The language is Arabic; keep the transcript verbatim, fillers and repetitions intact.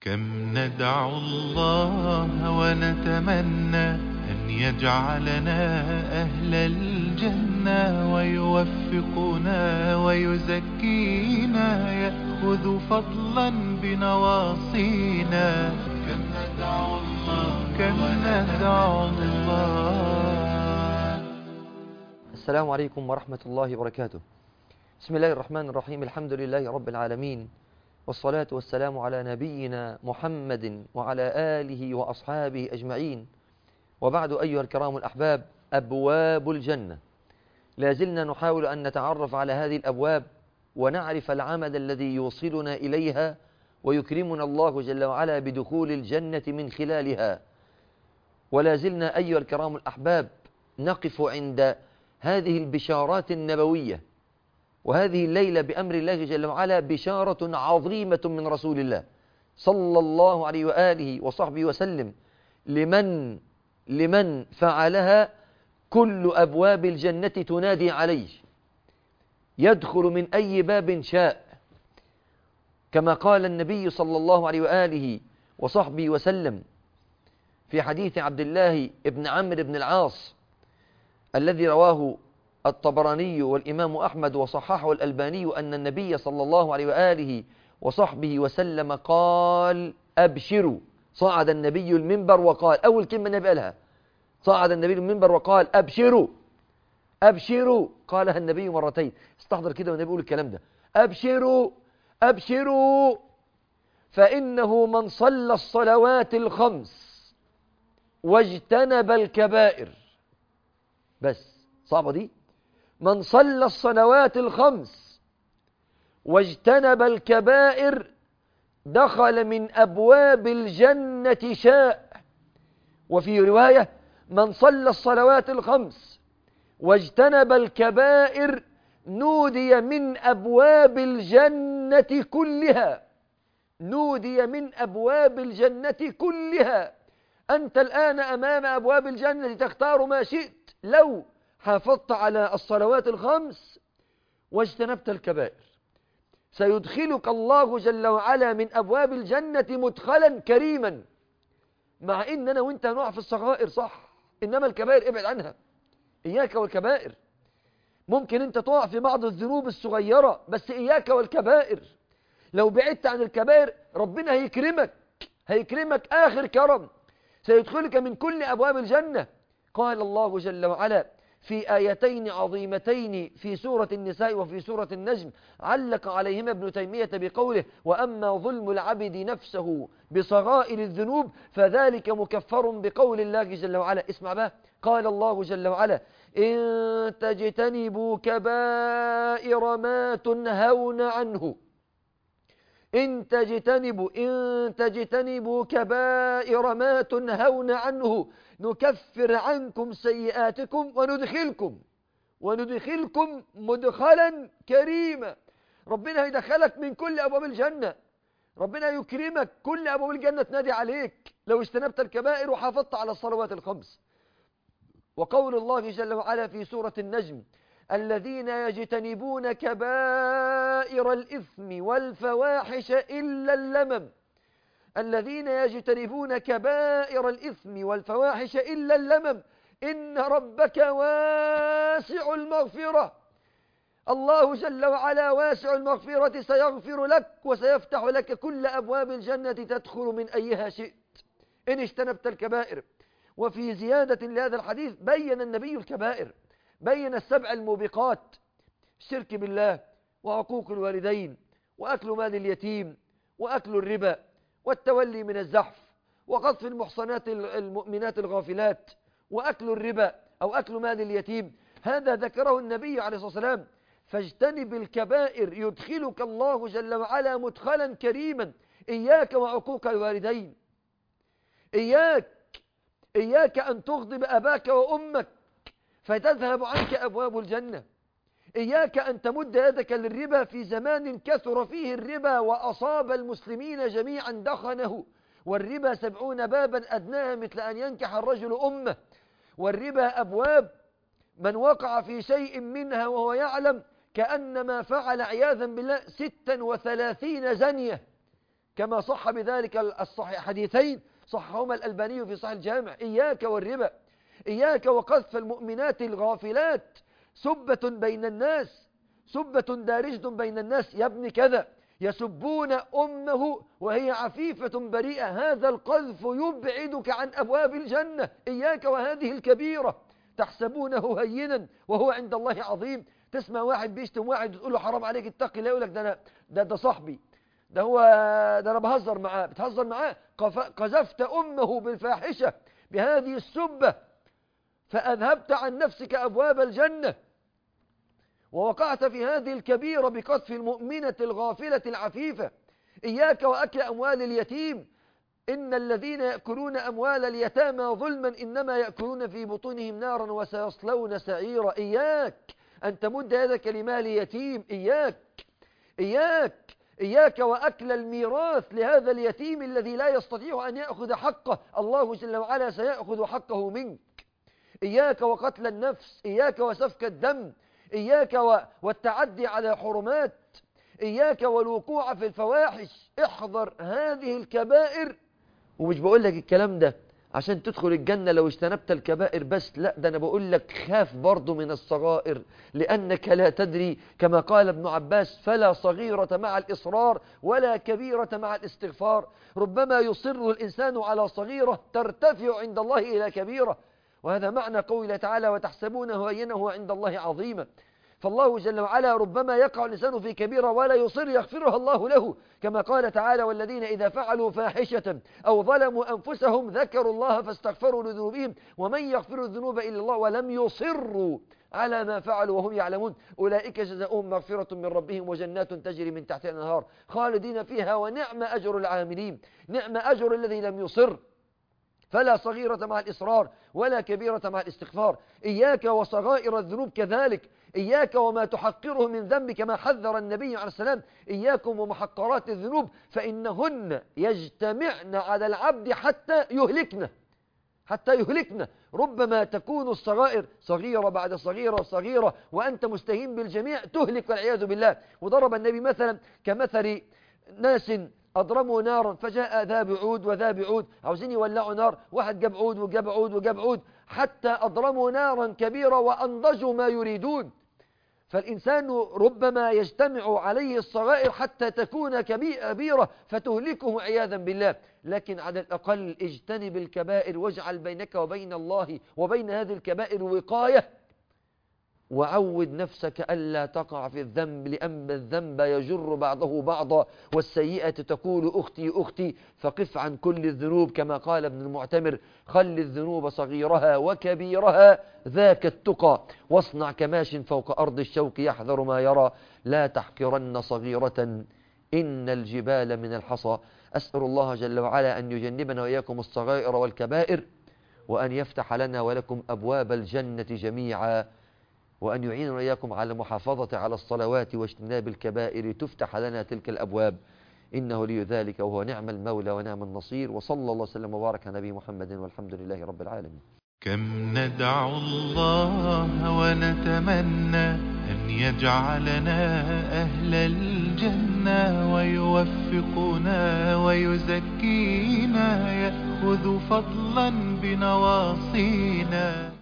كم ندعو الله ونتمنى أن يجعلنا أهل الجنة ويوفقنا ويزكينا يأخذ فضلا بنواصينا. كم ندعو الله كم ندعو الله. السلام عليكم ورحمة الله وبركاته. بسم الله الرحمن الرحيم. الحمد لله رب العالمين، والصلاة والسلام على نبينا محمد وعلى آله وأصحابه أجمعين، وبعد أيها الكرام الأحباب، أبواب الجنة. لازلنا نحاول أن نتعرف على هذه الأبواب ونعرف العمل الذي يوصلنا إليها ويكرمنا الله جل وعلا بدخول الجنة من خلالها. ولازلنا أيها الكرام الأحباب نقف عند هذه البشارات النبوية، وهذه الليلة بأمر الله جل وعلا بشارة عظيمة من رسول الله صلى الله عليه وآله وصحبه وسلم لمن لمن فعلها كل أبواب الجنة تنادي عليه، يدخل من أي باب شاء، كما قال النبي صلى الله عليه وآله وصحبه وسلم في حديث عبد الله بن عمرو بن العاص الذي رواه الطبراني والإمام أحمد وصححه الألباني، أن النبي صلى الله عليه وآله وصحبه وسلم قال: أبشروا. صعد النبي المنبر وقال، أول كلمة النبي قالها، صعد النبي المنبر وقال: أبشروا أبشروا. قالها النبي مرتين. استحضر كده والنبي يقول الكلام ده: أبشروا أبشروا، فإنه من صلى الصلوات الخمس واجتنب الكبائر. بس صعبة دي. من صلى الصلوات الخمس واجتنب الكبائر دخل من أبواب الجنة شاء. وفي رواية: من صلى الصلوات الخمس واجتنب الكبائر نودي من أبواب الجنة كلها. نودي من أبواب الجنة كلها. أنت الآن أمام أبواب الجنة تختار ما شئت لو حافظت على الصلوات الخمس واجتنبت الكبائر. سيدخلك الله جل وعلا من أبواب الجنة مدخلا كريما، مع إننا وإنت نقع في الصغائر صح، إنما الكبائر ابعد عنها، إياك والكبائر. ممكن أنت تقع في بعض الذنوب الصغيرة، بس إياك والكبائر. لو بعدت عن الكبائر ربنا هيكرمك، هيكرمك آخر كرم، سيدخلك من كل أبواب الجنة. قال الله جل وعلا في آيتين عظيمتين في سورة النساء وفي سورة النجم، علق عليهما ابن تيمية بقوله: وأما ظلم العبد نفسه بصغائر الذنوب فذلك مكفر بقول الله جل وعلا. اسمع بقى، قال الله جل وعلا: إن تجتنبوا كبائر ما تنهون عنه إن تجتنبوا إن تجتنبوا كبائر ما تنهون عنه نكفر عنكم سيئاتكم وندخلكم وندخلكم مدخلا كريما. ربنا هيدخلك من كل أبواب الجنة، ربنا يكرمك، كل أبواب الجنة تنادي عليك لو اجتنبت الكبائر وحافظت على الصلوات الخمس. وقول الله جل وعلا في سورة النجم: الذين يجتنبون كبائر الإثم والفواحش إلا اللمم الذين يجتنبون كبائر الإثم والفواحش إلا اللمم إن ربك واسع المغفرة. الله جل وعلا واسع المغفرة، سيغفر لك وسيفتح لك كل أبواب الجنة تدخل من أيها شئت إن اجتنبت الكبائر. وفي زيادة لهذا الحديث بين النبي الكبائر، بين السبع الموبقات: الشرك بالله، وعقوق الوالدين، وأكل مال اليتيم، وأكل الربا، والتولي من الزحف، وقذف المحصنات المؤمنات الغافلات، وأكل الربا أو أكل مال اليتيم. هذا ذكره النبي عليه الصلاة والسلام. فاجتنب الكبائر يدخلك الله جل وعلا مدخلا كريما. إياك وعقوق الوالدين، إياك إياك أن تغضب أباك وأمك فتذهب عنك أبواب الجنة. إياك أن تمد يدك للربا في زمان كثر فيه الربا وأصاب المسلمين جميعا دخنه. والربا سبعون بابا أدناها مثل أن ينكح الرجل أمه. والربا أبواب من وقع في شيء منها وهو يعلم كأنما فعل عياذا بالله ستا وثلاثين زنية. كما صح بذلك الصحيح حديثين صحهما الألباني في صحيح الجامع: إياك والربا، إياك وقذف المؤمنات الغافلات، سبة بين الناس، سبة دارجة بين الناس، يا ابن كذا، يسبون أمه وهي عفيفة بريئة، هذا القذف يبعدك عن أبواب الجنة، إياك وهذه الكبيرة، تحسبونه هينا وهو عند الله عظيم. تسمع واحد بيشتم واحد وتقول له حرام عليك اتقي الله، يقول لك ده أنا ده ده صاحبي، ده هو ده أنا بهزر معاه. بتهزر معاه؟ قذفت أمه بالفاحشة بهذه السبة، فأذهبت عن نفسك أبواب الجنة، ووقعت في هذه الكبيرة بقذف المؤمنة الغافلة العفيفة. إياك وأكل أموال اليتيم، إن الذين يأكلون أموال اليتامى ظلما إنما يأكلون في بطونهم نارا وسيصلون سعيرا. إياك أن تمد يدك لمال يتيم، إياك إياك إياك وأكل الميراث لهذا اليتيم الذي لا يستطيع أن يأخذ حقه، الله جل وعلا سيأخذ حقه منك. إياك وقتل النفس، إياك وسفك الدم، إياك والتعدي على حرمات، إياك والوقوع في الفواحش. احذر هذه الكبائر. ومش بقول لك الكلام ده عشان تدخل الجنة لو اجتنبت الكبائر بس، لا، ده أنا بقول لك خاف برضو من الصغائر، لأنك لا تدري كما قال ابن عباس: فلا صغيرة مع الإصرار ولا كبيرة مع الاستغفار. ربما يصر الإنسان على صغيرة ترتفع عند الله إلى كبيرة، وهذا معنى قوله تعالى: وتحسبونه هينه عند الله عظيما. فالله جل وعلا ربما يقع الإنسان في كبيرة ولا يصر يغفرها الله له، كما قال تعالى: والذين إذا فعلوا فاحشة أو ظلموا أنفسهم ذكروا الله فاستغفروا لذنوبهم ومن يغفر الذنوب إلا الله ولم يصروا على ما فعلوا وهم يعلمون أولئك جزاؤهم مغفرة من ربهم وجنات تجري من تحتها الأنهار خالدين فيها ونعم أجر العاملين. نعم أجر الذي لم يصر. فلا صغيرة مع الإصرار ولا كبيرة مع الاستغفار. إياك وصغائر الذنوب كذلك، إياك وما تحقره من ذنب، كما حذر النبي عليه السلام: إياكم ومحقرات الذنوب فإنهن يجتمعن على العبد حتى يهلكنا، حتى يهلكنا. ربما تكون الصغائر صغيرة بعد صغيرة صغيرة وأنت مستهين بالجميع تهلك والعياذ بالله. وضرب النبي مثلا كمثل ناس أضرموا نارا فجاء ذا بعود وذا بعود، عاوزين يولعوا نار، واحد جاب عود وجاب عود وجاب عود حتى أضرموا نارا كبيرة وأنضجوا ما يريدون. فالإنسان ربما يجتمع عليه الصغائر حتى تكون كبيرة فتهلكه عياذا بالله، لكن على الأقل اجتنب الكبائر واجعل بينك وبين الله وبين هذه الكبائر وقاية، وعود نفسك ألا تقع في الذنب، لأن الذنب يجر بعضه بعضا والسيئة تقول أختي أختي. فقف عن كل الذنوب كما قال ابن المعتمر: خل الذنوب صغيرها وكبيرها ذاك التقى، واصنع كماش فوق أرض الشوك يحذر ما يرى، لا تحقرن صغيرة إن الجبال من الحصى. أسأل الله جل وعلا أن يجنبنا وإياكم الصغائر والكبائر، وأن يفتح لنا ولكم أبواب الجنة جميعا، وأن يعيننا وإياكم على المحافظة على الصلوات واجتناب الكبائر تفتح لنا تلك الأبواب، إنه لي ذلك وهو نعم المولى ونعم النصير. وصلى الله وسلم وبارك على نبي محمد والحمد لله رب العالمين. كم ندعو الله ونتمنى أن يجعلنا أهل الجنة ويوفقنا ويزكينا، يأخذ فضلا بنواصينا.